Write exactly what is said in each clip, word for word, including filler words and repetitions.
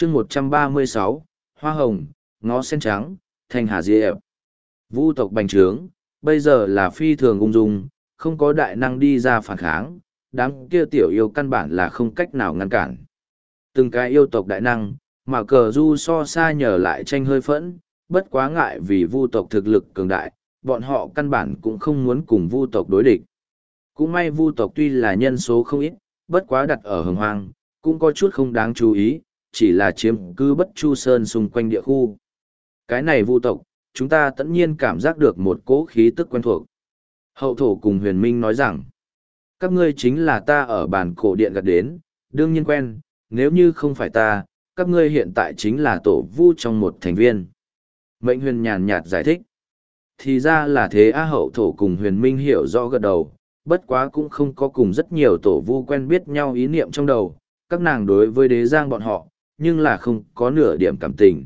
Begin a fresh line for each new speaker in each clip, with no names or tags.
chương một trăm ba mươi sáu, hoa hồng, ngó sen trắng, thanh hà diệp. Vu tộc bành trướng, bây giờ là phi thường ung dung, không có đại năng đi ra phản kháng, đám kia tiểu yêu căn bản là không cách nào ngăn cản. Từng cái yêu tộc đại năng, mà cờ du so xa nhờ lại tranh hơi phẫn, bất quá ngại vì vu tộc thực lực cường đại, bọn họ căn bản cũng không muốn cùng vu tộc đối địch. Cũng may vu tộc tuy là nhân số không ít, bất quá đặt ở hồng hoang, cũng có chút không đáng chú ý, chỉ là chiếm cứ bất chu sơn xung quanh địa khu. Cái này vu tộc, chúng ta tất nhiên cảm giác được một cỗ khí tức quen thuộc. Hậu thổ cùng huyền minh nói rằng, các ngươi chính là ta ở bàn cổ điện gặp đến, đương nhiên quen, nếu như không phải ta, các ngươi hiện tại chính là tổ vu trong một thành viên. Mệnh huyền nhàn nhạt giải thích. Thì ra là thế á, hậu thổ cùng huyền minh hiểu rõ gật đầu, bất quá cũng không có cùng rất nhiều tổ vu quen biết nhau ý niệm trong đầu, các nàng đối với đế giang bọn họ, nhưng là không có nửa điểm cảm tình.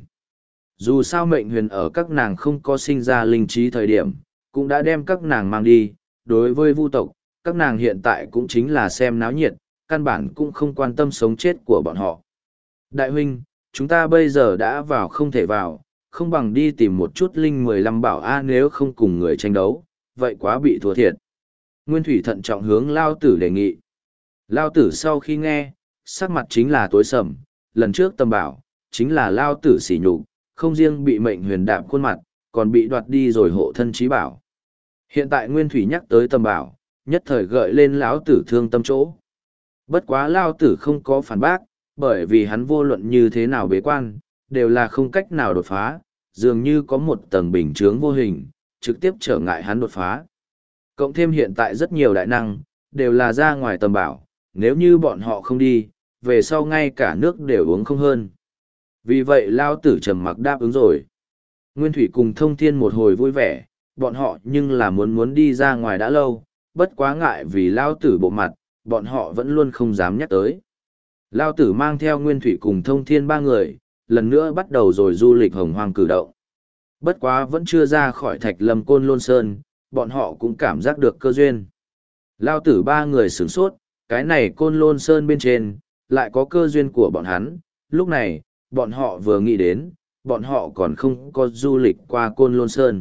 Dù sao mệnh huyền ở các nàng không có sinh ra linh trí thời điểm, cũng đã đem các nàng mang đi, đối với vu tộc, các nàng hiện tại cũng chính là xem náo nhiệt, căn bản cũng không quan tâm sống chết của bọn họ. Đại huynh, chúng ta bây giờ đã vào không thể vào, không bằng đi tìm một chút linh mười lăm bảo A, nếu không cùng người tranh đấu, vậy quá bị thua thiệt. Nguyên Thủy thận trọng hướng Lao Tử đề nghị. Lao Tử sau khi nghe, sắc mặt chính là tối sầm, lần trước tầm bảo, chính là Lao Tử sỉ nhục, không riêng bị mệnh huyền đạp khuôn mặt, còn bị đoạt đi rồi hộ thân trí bảo. Hiện tại Nguyên Thủy nhắc tới tầm bảo, nhất thời gợi lên lão tử thương tâm chỗ. Bất quá Lao Tử không có phản bác, bởi vì hắn vô luận như thế nào bế quan, đều là không cách nào đột phá, dường như có một tầng bình chướng vô hình, trực tiếp trở ngại hắn đột phá. Cộng thêm hiện tại rất nhiều đại năng, đều là ra ngoài tầm bảo, nếu như bọn họ không đi, về sau ngay cả nước đều uống không hơn. Vì vậy Lao Tử trầm mặc đáp ứng rồi. Nguyên Thủy cùng Thông Thiên một hồi vui vẻ, bọn họ nhưng là muốn muốn đi ra ngoài đã lâu, bất quá ngại vì Lao Tử bộ mặt, bọn họ vẫn luôn không dám nhắc tới. Lao Tử mang theo Nguyên Thủy cùng Thông Thiên ba người, lần nữa bắt đầu rồi du lịch hồng hoang cử động. Bất quá vẫn chưa ra khỏi Thạch Lâm Côn Lôn Sơn, bọn họ cũng cảm giác được cơ duyên. Lao Tử ba người sửng sốt, cái này Côn Lôn Sơn bên trên, lại có cơ duyên của bọn hắn. Lúc này, bọn họ vừa nghĩ đến, bọn họ còn không có du lịch qua Côn Lôn Sơn.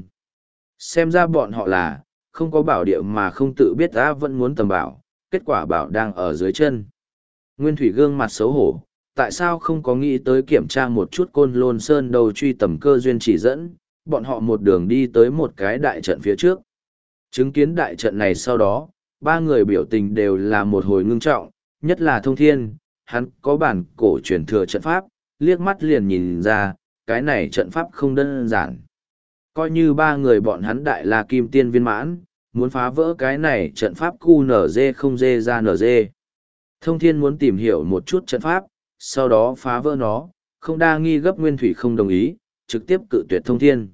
Xem ra bọn họ là, không có bảo địa mà không tự biết đã vẫn muốn tầm bảo, kết quả bảo đang ở dưới chân. Nguyên Thủy gương mặt xấu hổ, tại sao không có nghĩ tới kiểm tra một chút Côn Lôn Sơn đầu truy tầm cơ duyên chỉ dẫn, bọn họ một đường đi tới một cái đại trận phía trước. Chứng kiến đại trận này sau đó, ba người biểu tình đều là một hồi ngưng trọng, nhất là Thông Thiên, hắn có bản cổ truyền thừa trận pháp, liếc mắt liền nhìn ra, cái này trận pháp không đơn giản. Coi như ba người bọn hắn đại la kim tiên viên mãn, muốn phá vỡ cái này trận pháp cu nở dê không dê ra nở dê. Thông Thiên muốn tìm hiểu một chút trận pháp, sau đó phá vỡ nó, không đa nghi gấp Nguyên Thủy không đồng ý, trực tiếp cự tuyệt Thông Thiên.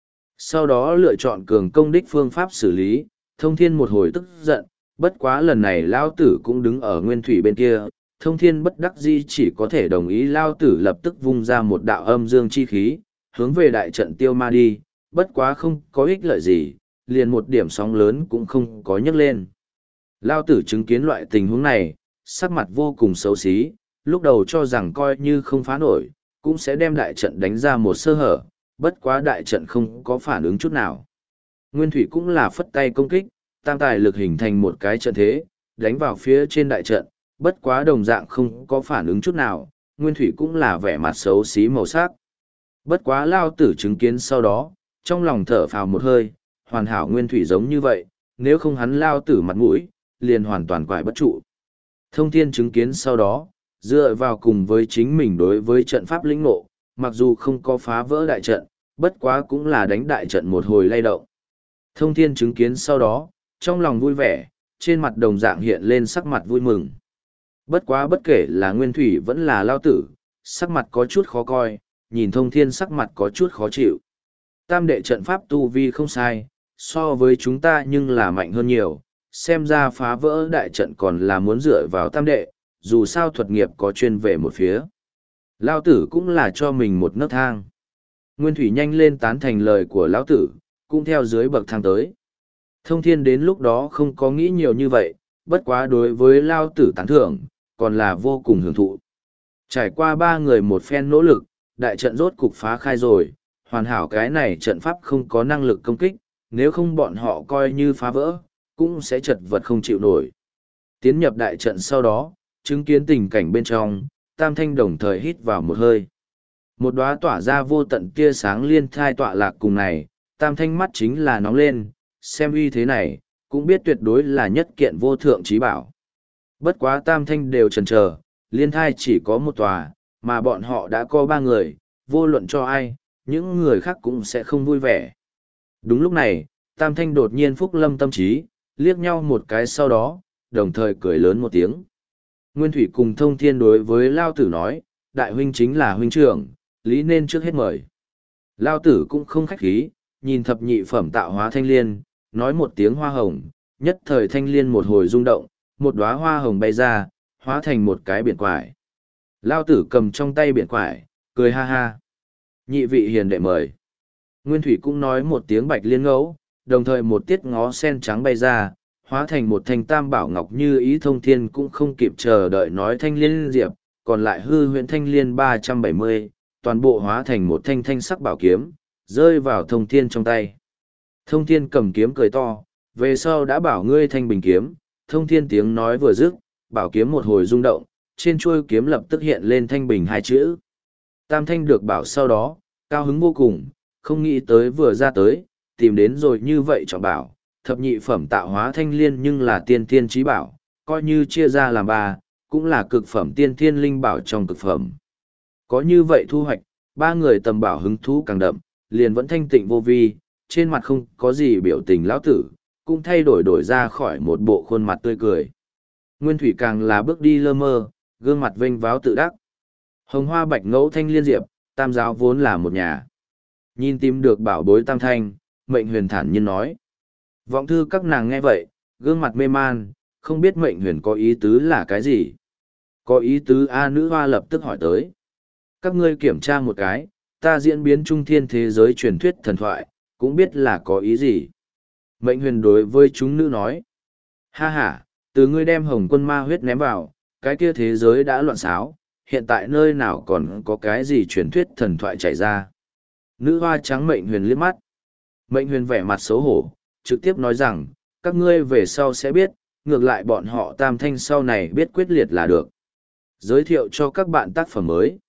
Sau đó lựa chọn cường công đích phương pháp xử lý, Thông Thiên một hồi tức giận, bất quá lần này Lao Tử cũng đứng ở Nguyên Thủy bên kia, Thông Thiên bất đắc dĩ chỉ có thể đồng ý. Lao Tử lập tức vung ra một đạo âm dương chi khí, hướng về đại trận tiêu ma đi, bất quá không có ích lợi gì, liền một điểm sóng lớn cũng không có nhấc lên. Lao Tử chứng kiến loại tình huống này, sắc mặt vô cùng xấu xí, lúc đầu cho rằng coi như không phá nổi, cũng sẽ đem đại trận đánh ra một sơ hở, bất quá đại trận không có phản ứng chút nào. Nguyên Thủy cũng là phất tay công kích, tam tài lực hình thành một cái trận thế, đánh vào phía trên đại trận, bất quá đồng dạng không có phản ứng chút nào, Nguyên Thủy cũng là vẻ mặt xấu xí màu sắc. Bất quá Lao Tử chứng kiến sau đó, trong lòng thở phào một hơi, hoàn hảo Nguyên Thủy giống như vậy, nếu không hắn Lao Tử mặt mũi, liền hoàn toàn quải bất trụ. Thông Thiên chứng kiến sau đó, dựa vào cùng với chính mình đối với trận pháp lĩnh ngộ, mặc dù không có phá vỡ đại trận, bất quá cũng là đánh đại trận một hồi lay động. Thông Thiên chứng kiến sau đó, trong lòng vui vẻ, trên mặt đồng dạng hiện lên sắc mặt vui mừng. Bất quá bất kể là Nguyên Thủy vẫn là Lao Tử, sắc mặt có chút khó coi, nhìn Thông Thiên sắc mặt có chút khó chịu. Tam đệ trận pháp tu vi không sai, so với chúng ta nhưng là mạnh hơn nhiều, xem ra phá vỡ đại trận còn là muốn dựa vào tam đệ, dù sao thuật nghiệp có chuyên về một phía. Lao Tử cũng là cho mình một nấc thang. Nguyên Thủy nhanh lên tán thành lời của Lão Tử, cũng theo dưới bậc thang tới. Thông Thiên đến lúc đó không có nghĩ nhiều như vậy, bất quá đối với Lao Tử tán thưởng, còn là vô cùng hưởng thụ. Trải qua ba người một phen nỗ lực, đại trận rốt cục phá khai rồi, hoàn hảo cái này trận pháp không có năng lực công kích, nếu không bọn họ coi như phá vỡ, cũng sẽ chật vật không chịu nổi. Tiến nhập đại trận sau đó, chứng kiến tình cảnh bên trong, Tam Thanh đồng thời hít vào một hơi. Một đóa tỏa ra vô tận tia sáng liên thai tọa lạc cùng này, Tam Thanh mắt chính là nóng lên, xem uy thế này, cũng biết tuyệt đối là nhất kiện vô thượng trí bảo. Bất quá Tam Thanh đều chần chờ, liên thai chỉ có một tòa, mà bọn họ đã có ba người, vô luận cho ai, những người khác cũng sẽ không vui vẻ. Đúng lúc này, Tam Thanh đột nhiên phúc lâm tâm trí, liếc nhau một cái sau đó, đồng thời cười lớn một tiếng. Nguyên Thủy cùng Thông Thiên đối với Lao Tử nói, đại huynh chính là huynh trưởng, lý nên trước hết mời. Lao Tử cũng không khách khí, nhìn thập nhị phẩm tạo hóa thanh liên, nói một tiếng hoa hồng, nhất thời thanh liên một hồi rung động, một đóa hoa hồng bay ra, hóa thành một cái biển quải. Lao Tử cầm trong tay biển quải, cười ha ha. Nhị vị hiền đệ mời. Nguyên Thủy cũng nói một tiếng bạch liên ngẫu, đồng thời một tiết ngó sen trắng bay ra, hóa thành một thanh tam bảo ngọc như ý. Thông Thiên cũng không kịp chờ đợi nói thanh liên diệp, còn lại hư huyễn thanh liên ba trăm bảy mươi, toàn bộ hóa thành một thanh thanh sắc bảo kiếm, rơi vào Thông Thiên trong tay. Thông Thiên cầm kiếm cười to, về sau đã bảo ngươi thanh bình kiếm. Thông Thiên tiếng nói vừa dứt, bảo kiếm một hồi rung động, trên chuôi kiếm lập tức hiện lên thanh bình hai chữ. Tam Thanh được bảo sau đó, cao hứng vô cùng, không nghĩ tới vừa ra tới, tìm đến rồi như vậy trọng bảo, thập nhị phẩm tạo hóa thanh liên nhưng là tiên thiên trí bảo, coi như chia ra làm ba, cũng là cực phẩm tiên thiên linh bảo trong cực phẩm. Có như vậy thu hoạch, ba người tầm bảo hứng thú càng đậm, liền vẫn thanh tịnh vô vi, trên mặt không có gì biểu tình lão tử, cũng thay đổi đổi ra khỏi một bộ khuôn mặt tươi cười. Nguyên Thủy càng là bước đi lơ mơ, gương mặt vênh váo tự đắc. Hồng hoa bạch ngẫu thanh liên diệp, tam giáo vốn là một nhà. Nhìn tìm được bảo bối Tam Thanh, Mệnh Huyền thản nhiên nói. Vọng thư các nàng nghe vậy, gương mặt mê man, không biết Mệnh Huyền có ý tứ là cái gì. Có ý tứ A nữ hoa lập tức hỏi tới. Các ngươi kiểm tra một cái, ta diễn biến trung thiên thế giới truyền thuyết thần thoại, cũng biết là có ý gì. Mệnh Huyền đối với chúng nữ nói. Ha ha, từ ngươi đem hồng quân ma huyết ném vào, cái kia thế giới đã loạn xáo, hiện tại nơi nào còn có cái gì truyền thuyết thần thoại chảy ra. Nữ hoa trắng Mệnh Huyền liếc mắt. Mệnh Huyền vẻ mặt xấu hổ, trực tiếp nói rằng, các ngươi về sau sẽ biết, ngược lại bọn họ Tam Thanh sau này biết quyết liệt là được. Giới thiệu cho các bạn tác phẩm mới.